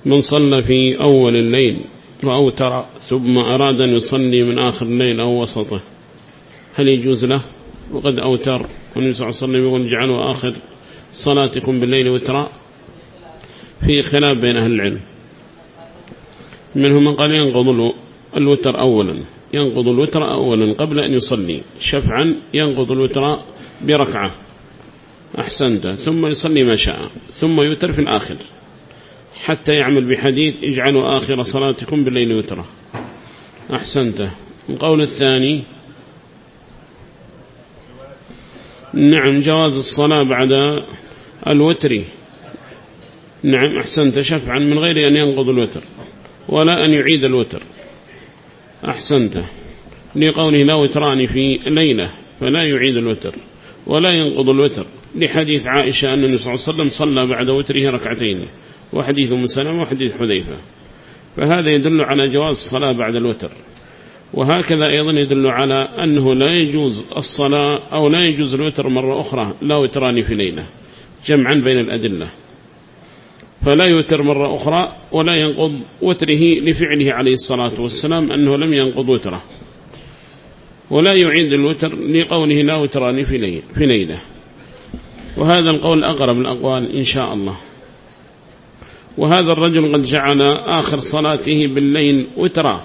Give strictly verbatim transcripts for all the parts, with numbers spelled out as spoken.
من صلى في أول الليل وأوتر ثم أراد أن يصلي من آخر الليل أو وسطه هل يجوز له؟ وقد أوتر والنبي صلى الله عليه وسلم يقول جعلوا آخر صلاتكم بالليل وترى. في خلاف بين أهل العلم، منهم من قال ينقض الوتر أولا ينقض الوتر أولا قبل أن يصلي شفعا، ينقض الوتر بركعة أحسنت، ثم يصلي ما شاء، ثم يوتر في الآخر، حتى يعمل بحديث اجعلوا آخر صلاتكم بالليل وترى أحسنت. القول الثاني نعم جواز الصلاة بعد الوتر، نعم أحسنت شفعا من غير أن ينقض الوتر ولا أن يعيد الوتر أحسنت، لقوله لا وتران في ليلة فلا يعيد الوتر ولا ينقض الوتر، لحديث عائشة أن النبي صلى الله عليه وسلم صلى بعد وتره ركعتين، وحديث أم سلمة وحديث حذيفة، فهذا يدل على جواز الصلاة بعد الوتر. وهكذا أيضا يدل على أنه لا يجوز الصلاة أو لا يجوز الوتر مرة أخرى لا وتران في ليلة، جمعا بين الأدلة، فلا يوتر مرة أخرى ولا ينقض وتره لفعله عليه الصلاة والسلام أنه لم ينقض وتره، ولا يعيد الوتر لقوله لا وتران في ليلة. وهذا القول أقرب الأقوال إن شاء الله. وهذا الرجل قد جعل آخر صلاته بالليل وترا،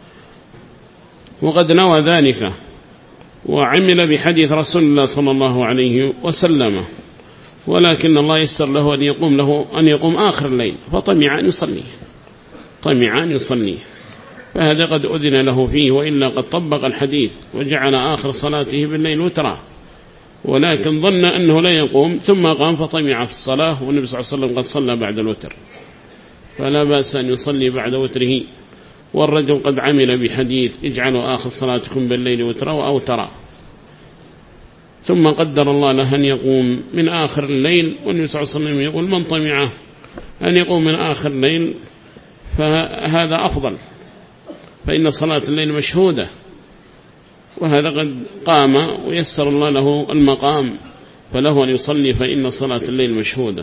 وقد نوى ذلك وعمل بحديث رسول الله صلى الله عليه وسلم، ولكن الله يسر له أن يقوم له أن يقوم آخر الليل فطمع أن يصلي طمع أن يصلي فهذا قد أذن له فيه، وإلا قد طبق الحديث وجعل آخر صلاته بالليل وترا، ولكن ظن أنه لا يقوم ثم قام فطمع في الصلاة، والنبي صلى الله عليه وسلم قد صلى بعد الوتر، فلا بأس أن يصلي بعد وتره. والرجل قد عمل بحديث اجعلوا آخر صلاتكم بالليل وترا وأوترا، ثم قدر الله له أن يقوم من آخر الليل، والنبي صلى الله عليه وسلم يقول من طمعه أن يقوم من آخر الليل فهذا أفضل، فإن صلاة الليل مشهودة، وهذا قد قام ويسر الله له المقام فله أن يصلي، فإن صلاة الليل مشهودة.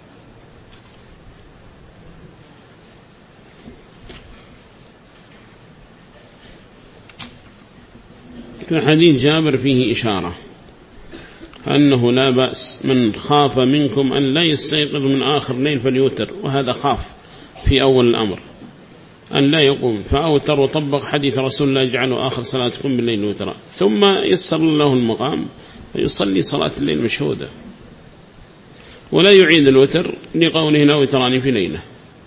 حديث جابر فيه إشارة أنه لا بأس من خاف منكم أن لا يستيقظ من آخر الليل فليوتر، وهذا خاف في أول الأمر أن لا يقوم فأوتر، وطبق حديث رسول الله اجعلوا آخر صلاتكم بالليل وترا، ثم يسر له المقام فيصلي صلاة الليل مشهودة، ولا يعيد الوتر لقوله لا وتران في ليلة.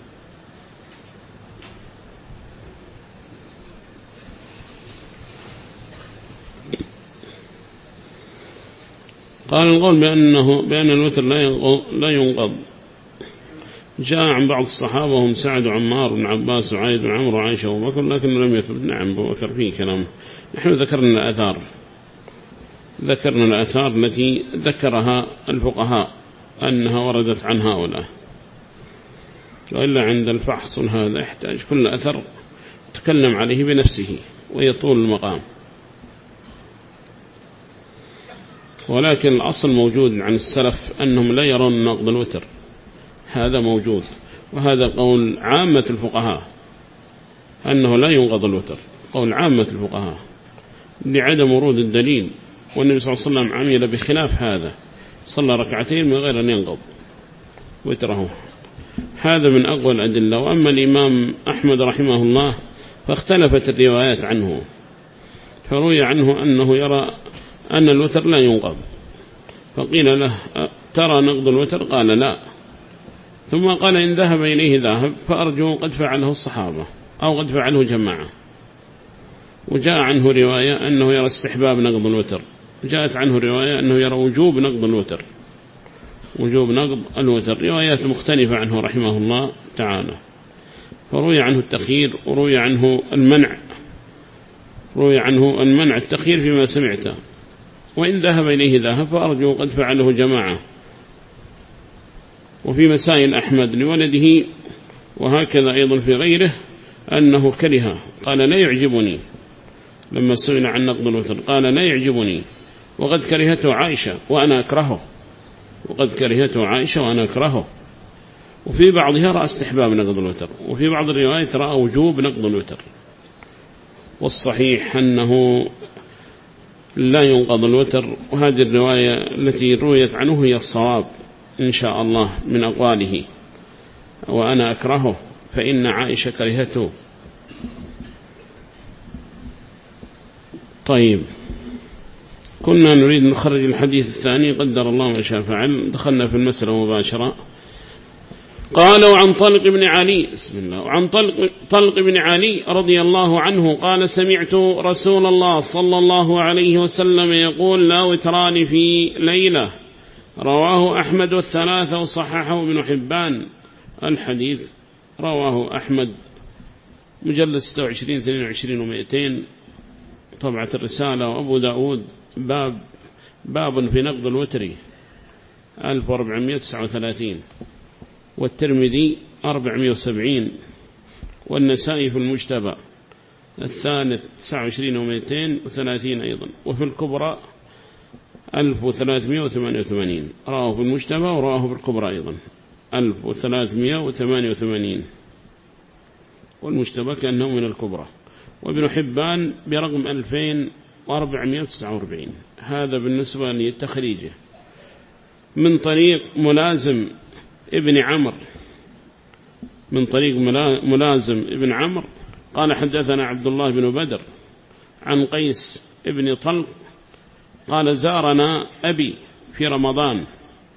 قال القول بأنه بأن الوتر لا ينقض جاء عن بعض الصحابة وهم سعد وعمار بن عباس وعايد بن عمرو وعائشة وبكر، لكنه لم يثبت. نعم أبو بكر فيه كلام. نحن ذكرنا الآثار ذكرنا الآثار التي ذكرها الفقهاء أنها وردت عن هؤلاء، وإلا عند الفحص هذا يحتاج كل أثر تكلم عليه بنفسه ويطول المقام، ولكن الأصل موجود عن السلف أنهم لا يرون نقض الوتر، هذا موجود، وهذا قول عامة الفقهاء أنه لا ينقض الوتر، قول عامة الفقهاء لعدم ورود الدليل، والنبي صلى الله عليه وسلم عمل بخلاف هذا، صلى ركعتين من غير أن ينقض وتره، هذا من أقوى الأدلة. وأما الإمام أحمد رحمه الله فاختلفت الروايات عنه، فروي عنه أنه يرى أن الوتر لا ينقض، فقيل له ترى نقض الوتر؟ قال لا، ثم قال إن ذهب إليه ذاهب فأرجو قد فعله الصحابة أو قد فعله جماعة. وجاء عنه رواية أنه يرى استحباب نقض الوتر، جاءت عنه رواية أنه يرى وجوب نقض الوتر وجوب نقض الوتر روايات مختلفة عنه رحمه الله تعالى، فروي عنه التخيير وروي عنه المنع، روي عنه المنع التخيير فيما سمعته، وإن ذهب إليه ذهب فأرجو قد فعله جماعة. وفي مسائل أحمد لولده وهكذا أيضا في غيره أنه كره، قال لا يعجبني، لما سئل عن نقض الوتر قال لا يعجبني، وقد كرهته عائشة وأنا أكرهه وقد كرهته عائشة وأنا أكرهه وفي بعضها رأى استحباب نقض الوتر، وفي بعض الروايات رأى وجوب نقض الوتر. والصحيح أنه لا ينقض الوتر، وهذه الرواية التي رويت عنه هي الصواب إن شاء الله من أقواله، وأنا أكرهه فإن عائشة كرهته. طيب، كنا نريد نخرج الحديث الثاني، قدر الله ما شاء فعل، دخلنا في المسألة مباشرة. قال: وعن طلق بن علي بسم الله وعن طلق, طلق بن علي رضي الله عنه قال: سمعت رسول الله صلى الله عليه وسلم يقول: لا وتران في ليلة. رواه أحمد والثلاثة وصححه ابن حبان. الحديث رواه أحمد مجلد ستة وعشرين اثنين وعشرين ومئتين طبعة الرسالة، وأبو داود باب باب في نقض الوتر ألف وأربعمائة وتسعة وثلاثين، والترمذي أربعمائة وسبعين، والنسائي في المجتبى الثالث تسعة وعشرين ومئتين وثلاثين أيضا، وفي الكبرى ألف وثلاثمائة وثمانية وثمانين. راه في المجتبى وراه في الكبرى أيضا ألف وثلاثمائة وثمانية وثمانين، والمجتبى كأنه من الكبرى. وابن حبان برقم ألفين وأربعمائة وتسعة وأربعين. هذا بالنسبة للتخريجه. من طريق ملازم ابن عمر من طريق ملازم ابن عمر قال: حدثنا عبد الله بن بدر عن قيس ابن طلق قال: زارنا أبي في رمضان.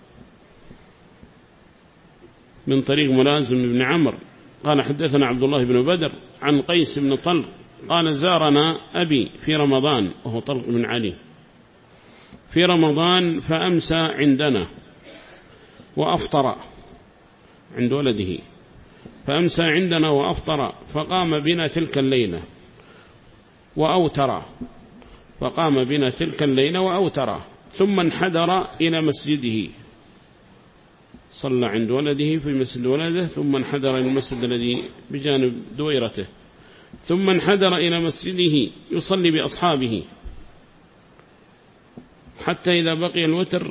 من طريق ملازم ابن عمر قال: حدثنا عبد الله بن بدر عن قيس بن طلق قال: زارنا أبي في رمضان، وهو طلق بن علي، في رمضان فأمسى عندنا وأفطر عند ولده، فأمسى عندنا وأفطر، فقام بنا تلك الليلة وأوتر فقام بنا تلك الليلة وأوتر ثم انحدر إلى مسجده، صلى عند ولده في مسجد ولده، ثم انحدر إلى المسجد الذي بجانب دويرته، ثم انحدر إلى مسجده يصلي بأصحابه، حتى إذا بقي الوتر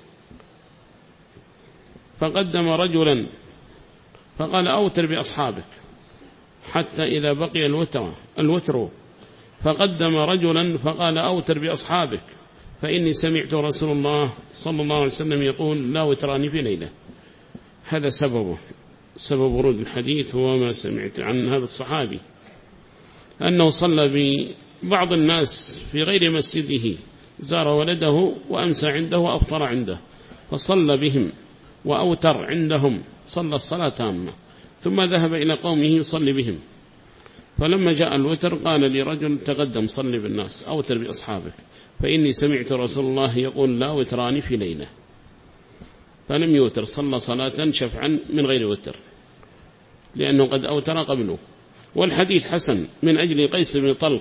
فقدم رجلا فقال: أوتر بأصحابك. حتى إذا بقي الوتر, الوتر فقدم رجلا فقال: أوتر بأصحابك، فإني سمعت رسول الله صلى الله عليه وسلم يقول: لا وتران في ليلة. هذا سببه سبب ورود الحديث هو ما سمعت عن هذا الصحابي أنه صلى ببعض الناس في غير مسجده، زار ولده وأمسى عنده وأفطر عنده، فصلى بهم وأوتر عندهم، صلى الصلاة تامة، ثم ذهب إلى قومه يصلي بهم. فلما جاء الوتر قال لرجل: تقدم صلي بالناس، أوتر بأصحابك، فإني سمعت رسول الله يقول: لا وتران في ليلة. فلم يوتر، صلى صلاة شفعا من غير وتر، لأنه قد أوتر قبله. والحديث حسن من أجل قيس بن طلق،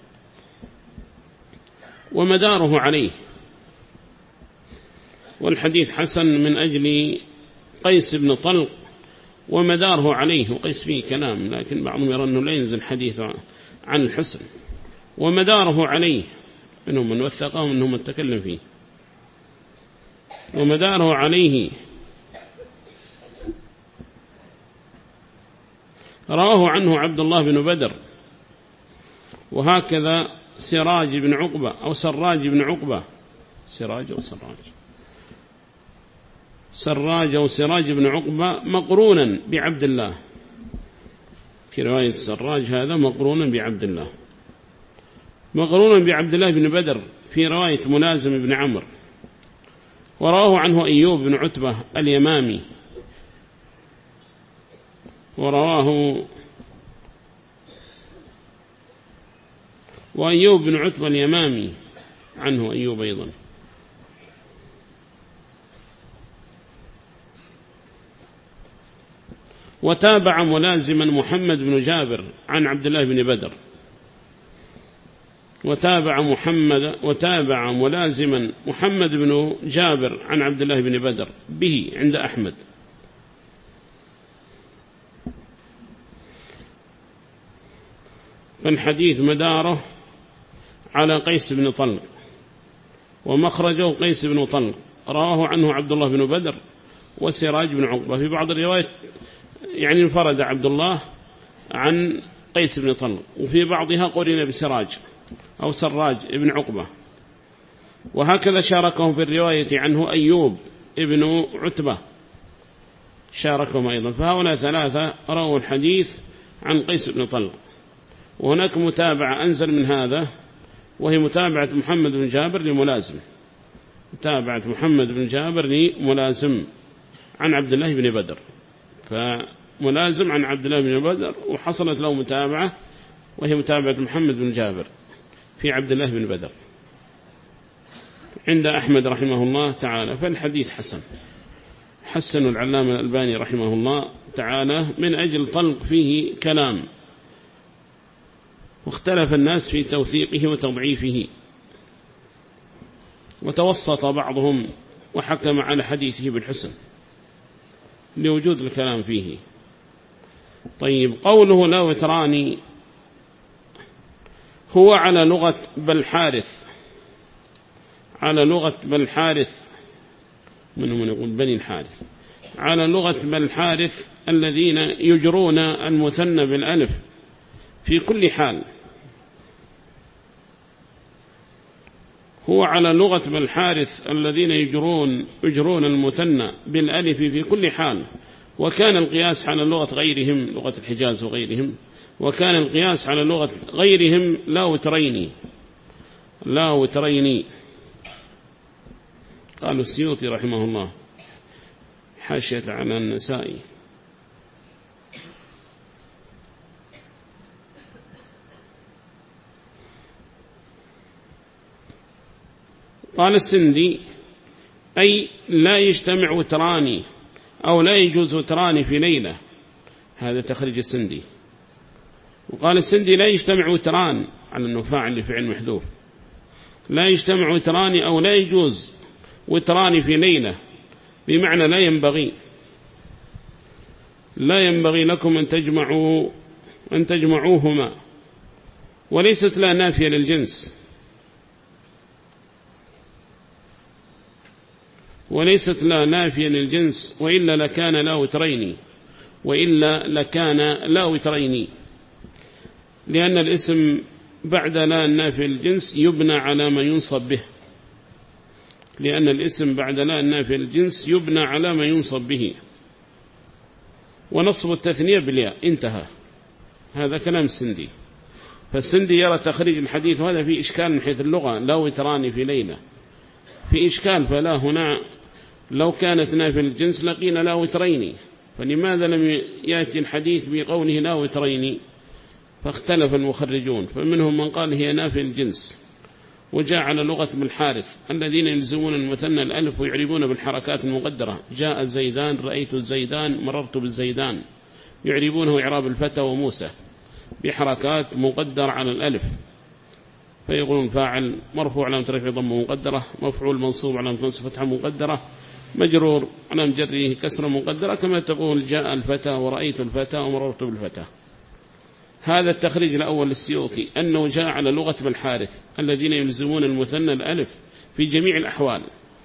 ومداره عليه. والحديث حسن من أجل قيس بن طلق ومداره عليه، وقيس فيه كلام، لكن بعضهم يرى أنه لا ينزل حديث عن الحسن، ومداره عليه، منهم من وثقه ومنهم من تكلم فيه، ومداره عليه. رواه عنه عبد الله بن بدر، وهكذا سراج بن عقبة أو سراج بن عقبة سراج أو سراج سراج أو سراج بن عقبة مقرونا بعبد الله، في رواية سراج هذا مقرونا بعبد الله، مقرونا بعبد الله بن بدر في رواية ملازم بن عمر. ورواه عنه أيوب بن عتبة اليمامي، ورواه وأيوب بن عتبة اليمامي عنه أيوب أيضا. وتابع ملازما محمد بن جابر عن عبد الله بن بدر، وتابع محمد وتابع ملازما محمد بن جابر عن عبد الله بن بدر به عند أحمد. فالحديث مداره على قيس بن طلق، ومخرجه قيس بن طلق، رواه عنه عبد الله بن بدر، وسراج بن عقبة. في بعض الروايات يعني انفرد عبد الله عن قيس بن طلق، وفي بعضها قرن بسراج أو سراج بن عقبة. وهكذا شاركهم في الرواية عنه أيوب ابن عتبة شاركهم أيضا. فهؤلاء ثلاثة رووا الحديث عن قيس بن طلق. وهناك متابعة أنزل من هذا، وهي متابعة محمد بن جابر لملازم، متابعة محمد بن جابر لملازم عن عبد الله بن بدر. فملازم عن عبد الله بن بدر وحصلت له متابعة، وهي متابعة محمد بن جابر في عبد الله بن بدر عند أحمد رحمه الله تعالى. فالحديث حسن، حسن العلامة الألباني رحمه الله تعالى من أجل طلق فيه كلام، واختلف الناس في توثيقه وتضعيفه، وتوسط بعضهم وحكم على حديثه بالحسن لوجود الكلام فيه. طيب، قوله لا وتراني هو على لغة بالحارث، على لغة بالحارث، من من يقول بني الحارث، على لغة بالحارث الذين يجرون المثنى بالألف في كل حال. هو على لغة بالحارث الذين يجرون يجرون المثنى بالألف في كل حال. وكان القياس على لغة غيرهم، لغة الحجاز وغيرهم، وكان القياس على لغة غيرهم لا وتريني، لا وتريني. قال السيوطي رحمه الله حاشية على النسائي: قال السندي: أي لا يجتمع وتراني، أو لا يجوز وتراني في ليلة. هذا تخرج السندي. وقال السندي: لا يجتمع وتران، على أنه فاعل لفعل محذوف، لا يجتمع وتراني أو لا يجوز وتراني في ليلة، بمعنى لا ينبغي، لا ينبغي لكم أن تجمعوا أن تجمعوهما. وليست لا نافية للجنس، وليست لا نافية للجنس، وإلا لكان لا وترين، وإلا لكان لا وترين، لأن الاسم بعد لا النافية للجنس يبنى على ما ينصب به، لأن الاسم بعد لا النافية للجنس يبنى على ما ينصب به، ونصب التثنية بالياء. انتهى. هذا كلام السندي. فالسندي يرى تخريج الحديث، وهذا فيه إشكال من حيث اللغة، لا وتراني في ليلة، في إشكال. فلا هنا لو كانت نافية للجنس لقينا لا وترين، فلماذا لم يأتي الحديث بقوله لا وترين؟ فاختلف المخرجون، فمنهم من قال هي نافية للجنس، وجاء على لغة بالحارث الذين يلزمون المثنى الألف ويعربون بالحركات المقدرة: جاء الزيدان، رأيت الزيدان، مررت بالزيدان، يعربونه إعراب الفتى وموسى بحركات مقدرة على الألف، فيقولون فاعل مرفوع علامة رفعه ضمه مقدرة، مفعول منصوب علامة نصب فتحة مقدرة، مجرور علامة جره كسرة مقدرة، كما تقول جاء الفتى ورأيت الفتى ومررت بالفتى. هذا التخريج الأول للسيوطي، أنه جاء على لغة بالحارث الذين يلزمون المثنى الألف في جميع الأحوال.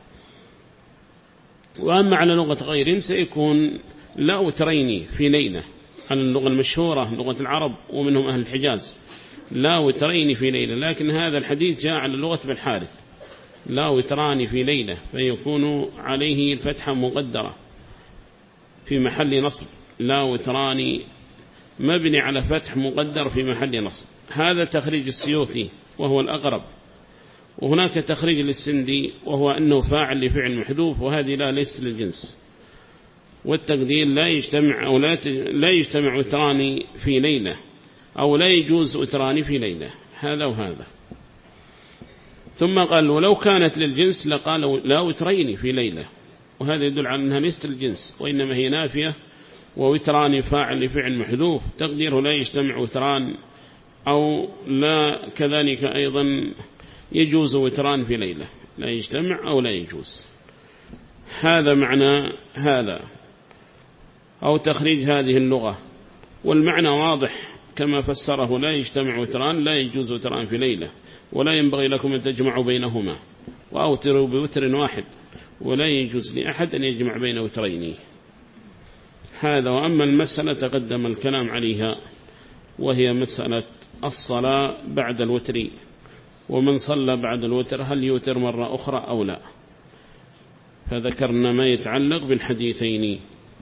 وأما على لغة غيرهم سيكون لا وتريني في ليلة، على اللغة المشهورة لغة العرب ومنهم أهل الحجاز، لا وتريني في ليلة. لكن هذا الحديث جاء على لغة بالحارث لا وتراني في ليلة، فيكون عليه الفتحة مقدرة في محل نصب، لا وتراني مبني على فتح مقدر في محل نصب. هذا تخريج السيوطي وهو الأقرب. وهناك تخريج للسندي وهو أنه فاعل لفعل محذوف، وهذه لا ليس للجنس، والتقدير لا يجتمع أو لا, لا يجتمع وتراني في ليلة، أو لا يجوز وتراني في ليلة، هذا وهذا. ثم قال: ولو كانت للجنس لقال لا وتريني في ليلة، وهذا يدل على أنها ليست للجنس، وإنما هي نافية، ووتران فاعل لفعل محذوف، تقديره لا يجتمع وتران، أو لا كذلك أيضا يجوز وتران في ليلة، لا يجتمع أو لا يجوز. هذا معنى هذا، أو تخريج هذه اللغة. والمعنى واضح كما فسره: لا يجتمع وتران، لا يجوز وتران في ليلة، ولا ينبغي لكم أن تجمعوا بينهما، وأوتروا بوتر واحد. ولا يجوز لأحد أن يجمع بين وترين. هذا. وأما المسألة تقدم الكلام عليها، وهي مسألة الصلاة بعد الوتر، ومن صلى بعد الوتر هل يوتر مرة أخرى أو لا، فذكرنا ما يتعلق بالحديثين.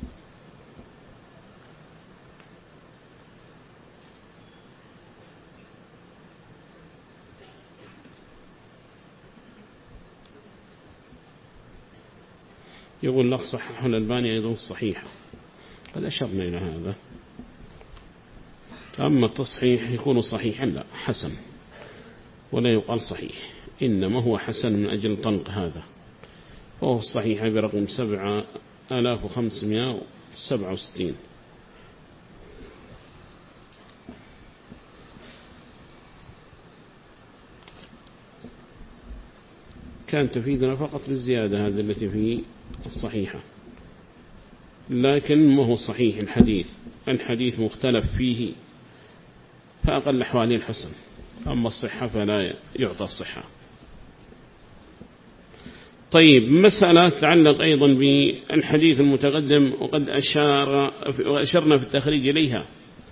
يقول لك صححه الألباني أيضا الصحيحة، قد أشرنا إلى هذا. أما التصحيح يكون صحيحا لا حسن، ولا يقال صحيح، إنما هو حسن من أجل طنق هذا، وهو الصحيح برقم سبعة آلاف وخمسمائة وسبعة وستين. كانت تفيدنا فقط للزيادة هذه التي في الصحيحة، لكن ما هو صحيح الحديث، الحديث مختلف فيه، فأقل حوالي الحسن، أما الصحة فلا يعطى الصحة. طيب، مسألة تتعلق أيضا بالحديث المتقدم، وقد أشار وأشرنا في التخريج إليها،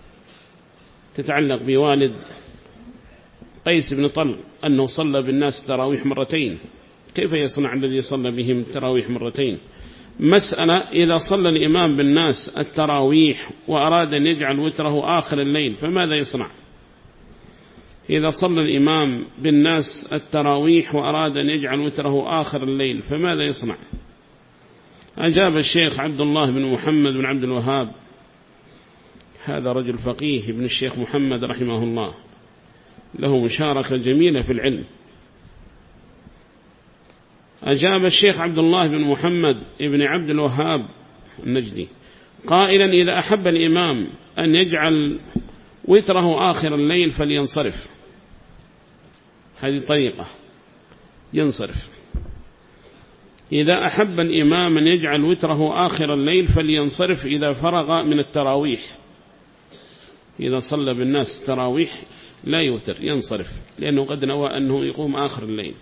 تتعلق بوالد قيس بن طلق أنه صلى بالناس تراويح مرتين، كيف يصنع الذي صلى بهم تراويح مرتين؟ مسألة إذا صلى الإمام بالناس التراويح وأراد أن يجعل وتره آخر الليل فماذا يصنع؟ إذا صلى الإمام بالناس التراويح وأراد أن يجعل وتره آخر الليل فماذا يصنع؟ أجاب الشيخ عبد الله بن محمد بن عبد الوهاب، هذا رجل فقيه ابن الشيخ محمد رحمه الله، له مشاركة جميلة في العلم. أجاب الشيخ عبد الله بن محمد ابن عبد الوهاب النجدي قائلا: إذا أحب الإمام أن يجعل وتره آخر الليل فلينصرف، هذه طريقة ينصرف. إذا أحب الإمام أن يجعل وتره آخر الليل فلينصرف إذا فرغ من التراويح، إذا صلى بالناس تراويح لا يوتر ينصرف، لأنه قد نوى أنه يقوم آخر الليل.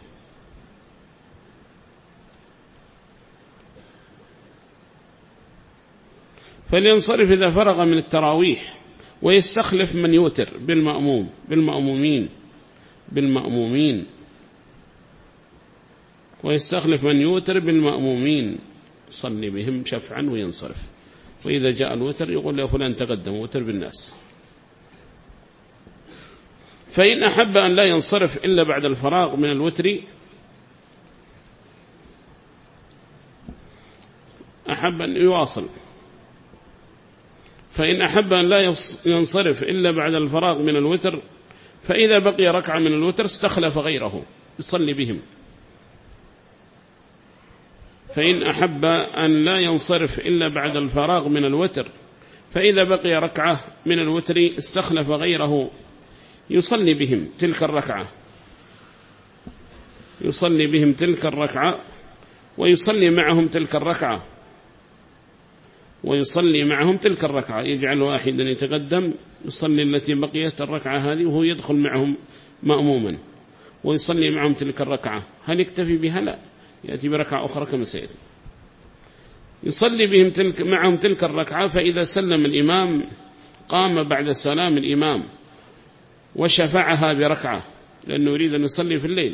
فلينصرف إذا فرغ من التراويح، ويستخلف من يوتر بالمأموم بالمأمومين بالمأمومين ويستخلف من يوتر بالمأمومين، صلي بهم شفعا وينصرف. وإذا جاء الوتر يقول له فلان تقدم وتر بالناس. فإن أحب أن لا ينصرف إلا بعد الفراغ من الوتر، أحب أن يواصل. فإن أحب أن لا ينصرف إلا بعد الفراغ من الوتر، فإذا بقي ركعة من الوتر استخلف غيره يصلي بهم. فإن أحب أن لا ينصرف إلا بعد الفراغ من الوتر، فإذا بقي ركعة من الوتر استخلف غيره يصلي بهم تلك الركعة يصلي بهم تلك الركعة ويصلي معهم تلك الركعة ويصلي معهم تلك الركعة يجعل واحدا يتقدم يصلي التي بقيت الركعة هذه وهو يدخل معهم مأموما ويصلي معهم تلك الركعة. هل يكتفي بها؟ لا، يأتي بركعة أخرى كما سيأتي. يصلي بهم تلك معهم تلك الركعة، فإذا سلم الإمام قام بعد سلام الإمام وشفعها بركعة، لأنه يريد أن يصلي في الليل.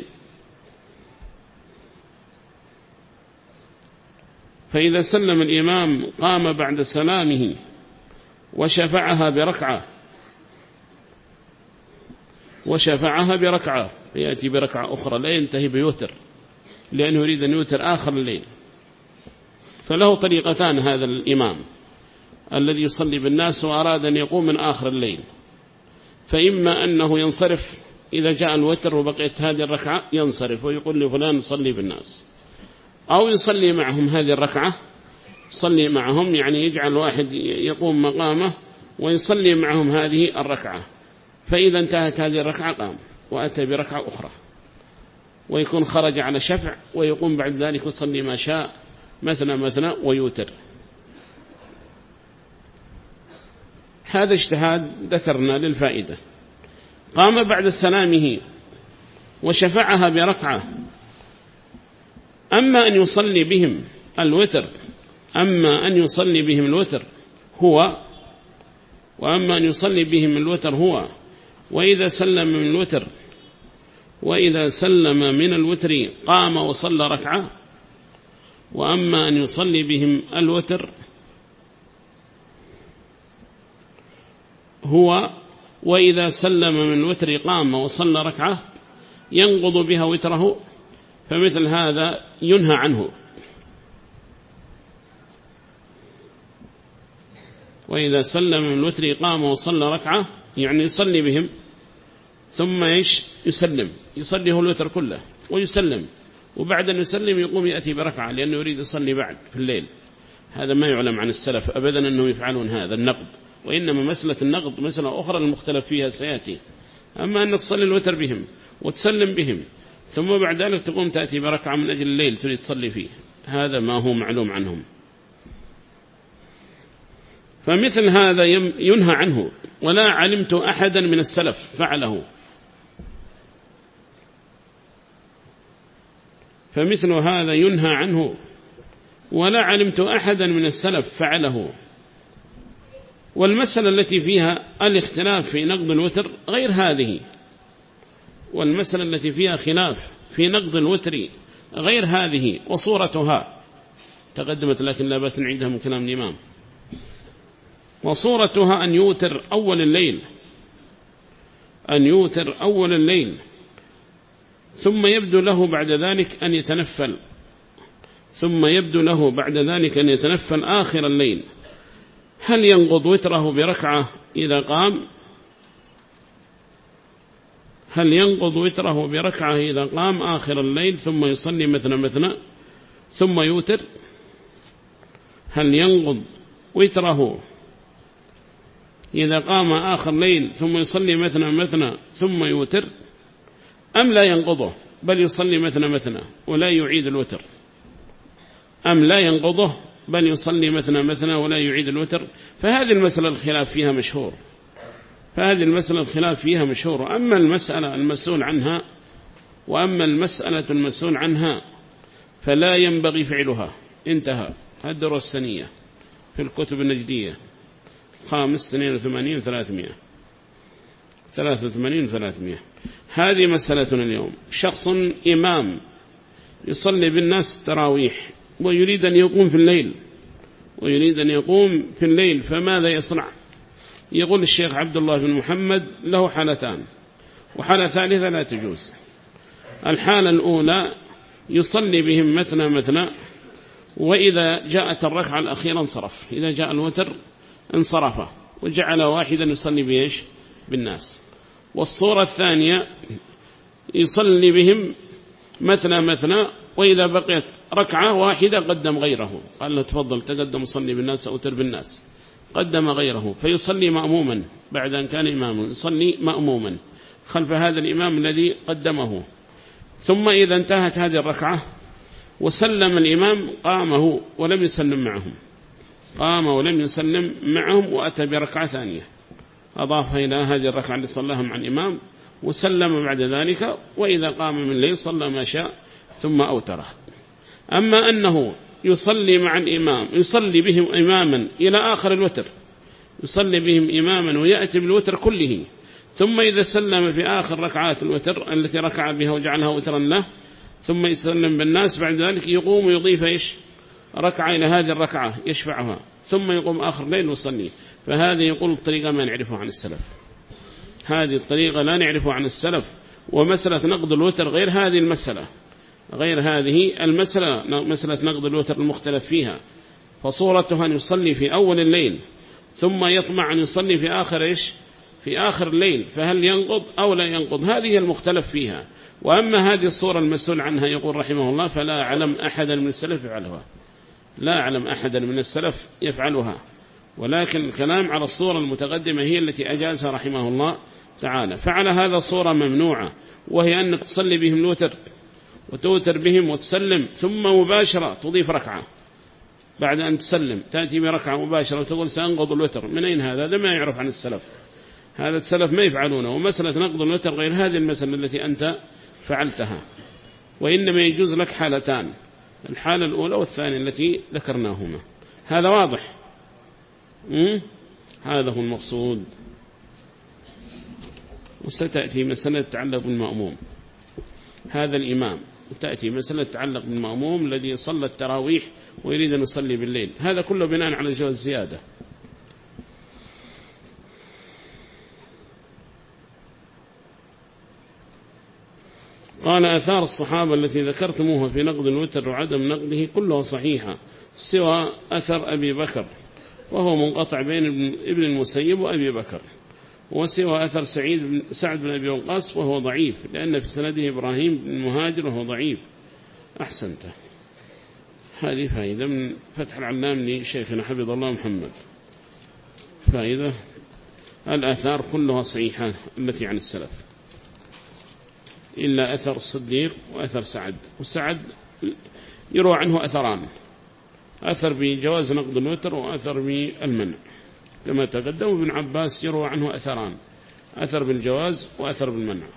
فإذا سلم الإمام قام بعد سلامه وشفعها بركعة وشفعها بركعة فيأتي بركعة أخرى، لا ينتهي بيوتر، لأنه يريد أن يوتر آخر الليل. فله طريقتان هذا الإمام الذي يصلي بالناس وأراد أن يقوم من آخر الليل، فإما أنه ينصرف إذا جاء الوتر وبقيت هذه الركعة ينصرف ويقول لفلان صلي بالناس، أو يصلي معهم هذه الركعة يصلي معهم، يعني يجعل واحد يقوم مقامه ويصلي معهم هذه الركعة، فإذا انتهت هذه الركعة قام وأتى بركعة أخرى ويكون خرج على شفع، ويقوم بعد ذلك يصلي ما شاء مثنى مثنى ويوتر. هذا اجتهاد ذكرنا للفائدة. قام بعد سلامه وشفعها بركعة، أما أن يصلي بهم الوتر أما أن يصلي بهم الوتر هو وأما أن يصلي بهم الوتر هو وإذا سلم من الوتر وإذا سلم من الوتر قام وصلى ركعة وأما أن يصلي بهم الوتر هو وإذا سلم من الوتر قام وصلى ركعة ينقض بها وتره، فمثل هذا ينهى عنه. وإذا سلم من الوتر قام وصلى ركعة يعني يصلي بهم ثم إيش يسلم يصلي هو الوتر كله ويسلم، وبعد أن يسلم يقوم يأتي بركعة لأنه يريد يصلي بعد في الليل. هذا ما يعلم عن السلف أبدا أنهم يفعلون هذا النقض، وإنما مسألة النقض مسألة أخرى المختلف فيها سيأتي. أما أنك تصلي الوتر بهم وتسلم بهم ثم بعد ذلك تقوم تأتي بركعة من أجل الليل تريد تصلي فيه، هذا ما هو معلوم عنهم. فمثل هذا ينهى عنه، ولا علمت أحدا من السلف فعله. فمثل هذا ينهى عنه ولا علمت أحدا من السلف فعله. والمسألة التي فيها الاختلاف في نقض الوتر غير هذه، والمسألة التي فيها خلاف في نقض الوتر غير هذه، وصورتها تقدمت لكن لا بأس نعيدها من كلام الإمام. وصورتها أن يوتر أول الليل أن يوتر أول الليل ثم يبدو له بعد ذلك أن يتنفل ثم يبدو له بعد ذلك أن يتنفل آخر الليل. هل ينقض وتره بركعة إذا قام هل ينقض وتره بركعة إذا قام آخر الليل ثم يصلي مثنى مثنى ثم يوتر؟ هل ينقض وتره إذا قام آخر الليل ثم يصلي مثنى مثنى ثم يوتر، أم لا ينقضه بل يصلي مثنى مثنى ولا يعيد الوتر؟ أم لا ينقضه بل يصلي مثنى مثنى ولا يعيد الوتر؟ فهذه المسألة الخلاف فيها مشهور فهذه المسألة الخلاف فيها مشهور. أما المسألة المسؤول عنها وأما المسألة المسؤول عنها فلا ينبغي فعلها. انتهى. الدروس السنية في الكتب النجدية خامس اثنين وثمانين ثلاثمائة ثلاثة وثمانين ثلاثمائة. هذه مسألتنا اليوم. شخص إمام يصلي بالناس تراويح ويريد أن يقوم في الليل ويريد أن يقوم في الليل فماذا يصنع؟ يقول الشيخ عبد الله بن محمد له حالتان، وحالة ثالثة لا تجوز. الحالة الأولى يصلي بهم مثنى مثنى، وإذا جاءت الركعة الأخيرة انصرف، إذا جاء الوتر انصرف وجعل واحدا يصلي بيش بالناس. والصورة الثانية يصلي بهم مثنى مثنى، وإذا بقيت ركعة واحدة قدم غيره، قال له تفضل تقدم صلي بالناس أو تر بالناس، قدم غيره فيصلي مأموما بعد أن كان إماما، يصلي مأموما خلف هذا الإمام الذي قدمه. ثم إذا انتهت هذه الركعة وسلم الإمام قامه ولم يسلم معهم قام ولم يسلم معهم وأتى بركعة ثانية، أضاف إلى هذه الركعة اللي صلاها مع الإمام وسلم بعد ذلك، وإذا قام من الليل صلى ما شاء ثم أوتره. أما أنه يصلي مع الإمام يصلي بهم إماما إلى آخر الوتر، يصلي بهم إماما ويأتي بالوتر كله، ثم إذا سلم في آخر ركعات الوتر التي ركع بها وجعلها وترا له ثم يسلم بالناس بعد ذلك يقوم ويضيف إيش ركعة إلى هذه الركعة يشفعها ثم يقوم آخر ليل وصلي. فهذه يقول الطريقة ما نعرفها عن السلف، هذه الطريقة لا نعرفها عن السلف. ومسألة نقض الوتر غير هذه المسألة غير هذه المسألة مسألة نقض الوتر المختلف فيها. فصورتها أن يصلي في أول الليل ثم يطمع أن يصلي في آخر إيش في آخر الليل، فهل ينقض أو لا ينقض؟ هذه المختلف فيها. وأما هذه الصورة المسؤول عنها يقول رحمه الله فلا أعلم أحدا من السلف يفعلها، لا أعلم أحدا من السلف يفعلها، ولكن الكلام على الصورة المتقدمة هي التي أجازها رحمه الله تعالى. فعلى هذا صورة ممنوعة، وهي أنك تصلي بهم الوتر وتوتر بهم وتسلم ثم مباشرة تضيف ركعة بعد أن تسلم تأتي بركعة مباشرة وتقول سأنقض الوتر. من أين هذا؟ هذا ما يعرف عن السلف، هذا السلف ما يفعلونه. ومسألة نقض الوتر غير هذه المسألة التي أنت فعلتها. وإنما يجوز لك حالتان، الحالة الأولى والثانية التي ذكرناهما. هذا واضح. م? هذا هو المقصود. وستأتي مسألة تتعلق بالمأموم. هذا الإمام تأتي مسألة تتعلق بالمأموم الذي صلى التراويح ويريد أن يصلي بالليل. هذا كله بناء على جواز الزيادة. قال آثار الصحابة التي ذكرتموها في نقد الوتر وعدم نقده كلها صحيحة سوى أثر أبي بكر وهو منقطع بين ابن المسيب وأبي بكر، وسوى أثر سعيد سعد بن أبي وقاص وهو ضعيف لأن في سنده إبراهيم بن المهاجر وهو ضعيف. أحسنت. هذه فائدة من فتح العلام لشيخنا حفظ الله محمد. فائدة الآثار كلها صحيحة التي عن السلف إلا أثر الصديق وأثر سعد. وسعد يروى عنه أثران، أثر بجواز نقد الوتر وأثر بالمنع كما تقدم. ابن عباس يروى عنه أثران، أثر بالجواز وأثر بالمنع.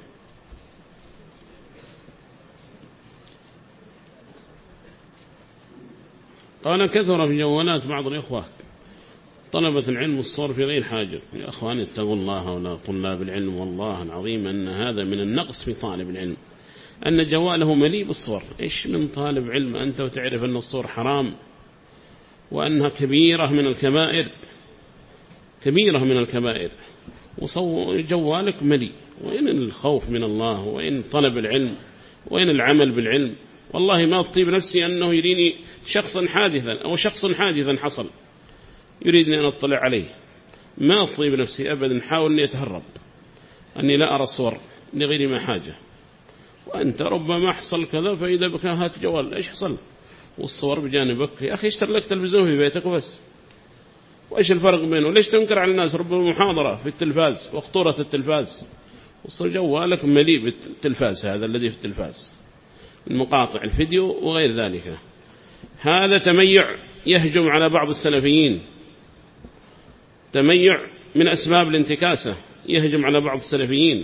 قال كثر في جوالات بعض الإخوة طلبة العلم والصور في غير حاجة. يا أخواني اتقوا الله ولا طلاب العلم، والله العظيم أن هذا من النقص في طالب العلم أن جواله مليء بالصور. إيش من طالب علم أنت وتعرف أن الصور حرام وأنها كبيرة من الكبائر، كبيرة من الكبائر، وجوالك مليء. وإن الخوف من الله وإن طلب العلم وإن العمل بالعلم. والله ما أطيب نفسي أنه يريني شخصا حادثا أو شخص حادثا حصل يريدني أن أطلع عليه، ما أطيب نفسي أبدا. حاول أن يتهرب أني لا أرى الصور لغير ما حاجة. وأنت ربما حصل كذا فإذا بك هات جوال إيش حصل والصور بجانبك. يا أخي اشتر لك تلفزيون في بيتك وبس، وإيش الفرق بينه؟ ليش تنكر على الناس ربما محاضرة في التلفاز وخطورة التلفاز وصل جوالك مليء بالتلفاز هذا الذي في التلفاز المقاطع الفيديو وغير ذلك. هذا تميع يهجم على بعض السلفيين، تميع من أسباب الانتكاسة يهجم على بعض السلفيين.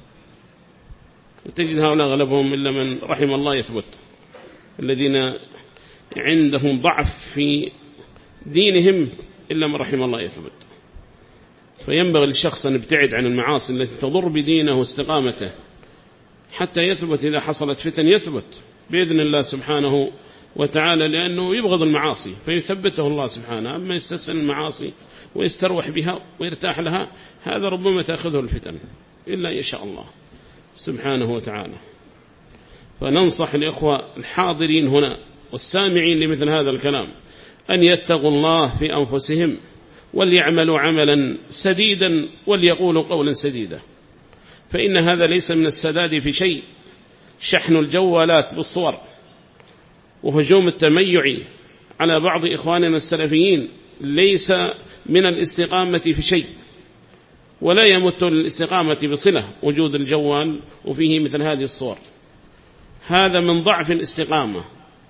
وتجد هؤلاء غلبهم إلا من رحم الله يثبت، الذين عندهم ضعف في دينهم إلا من رحم الله يثبت. فينبغي للشخص أن يبتعد عن المعاصي التي تضر بدينه واستقامته حتى يثبت. إذا حصلت فتن يثبت بإذن الله سبحانه وتعالى، لأنه يبغض المعاصي فيثبته الله سبحانه. أما يستسهل المعاصي ويستروح بها ويرتاح لها هذا ربما تأخذه الفتن إلا يشاء الله سبحانه وتعالى. فننصح الإخوة الحاضرين هنا والسامعين لمثل هذا الكلام أن يتقوا الله في أنفسهم وليعملوا عملا سديدا وليقولوا قولا سديدا، فإن هذا ليس من السداد في شيء. شحن الجوالات بالصور وهجوم التميع على بعض إخواننا السلفيين ليس من الاستقامة في شيء، ولا يمت للاستقامة بصلة وجود الجوال وفيه مثل هذه الصور. هذا من ضعف الاستقامة،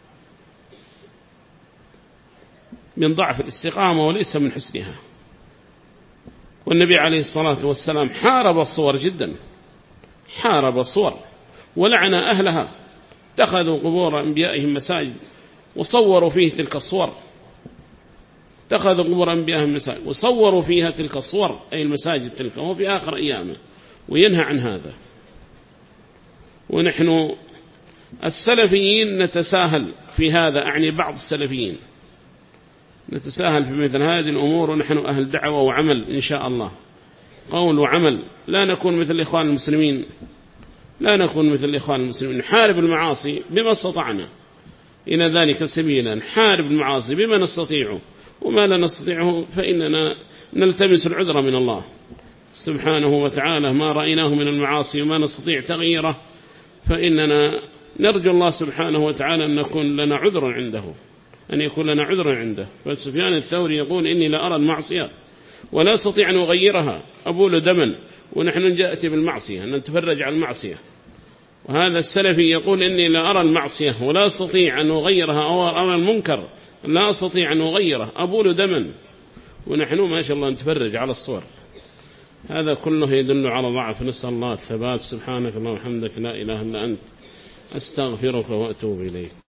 من ضعف الاستقامة وليس من حسنها. والنبي عليه الصلاة والسلام حارب الصور جدا، حارب الصور ولعن أهلها، اتخذوا قبور أنبيائهم مساجد وصوروا فيه تلك الصور، اتخذوا قبور أنبيائهم مساجد وصوروا فيها تلك الصور أي المساجد تلك، وهو في آخر أيامه وينهى عن هذا. ونحن السلفيين نتساهل في هذا، أعني بعض السلفيين نتساهل في مثل هذه الأمور، ونحن أهل دعوة وعمل إن شاء الله، قول وعمل. لا نكون مثل الإخوان المسلمين، لا نكون مثل الإخوان المسلمين. نحارب المعاصي بما استطعنا إلى ذلك سبيلا، نحارب المعاصي بما نستطيعه، وما لا نستطيعه فإننا نلتمس العذر من الله سبحانه وتعالى. ما رأيناه من المعاصي وما نستطيع تغييره فإننا نرجو الله سبحانه وتعالى أن نكون لنا عذر عنده، أن يكون لنا عذر عنده. فسفيان الثوري يقول إني لا أرى المعصية ولا أستطيع أن أغيرها، أبول دما، ونحن جاءت بالمعصية أن نتفرج على المعصية. وهذا السلفي يقول إني لا أرى المعصية ولا أستطيع أن أغيرها، أو أرى المنكر لا أستطيع أن أغيره، أبول دما، ونحن ما شاء الله نتفرج على الصور. هذا كله يدل على ضعف، نسأل الله الثبات. سبحانك اللهم وبحمدك لا إله إلا أنت أستغفرك وأتوب إليك.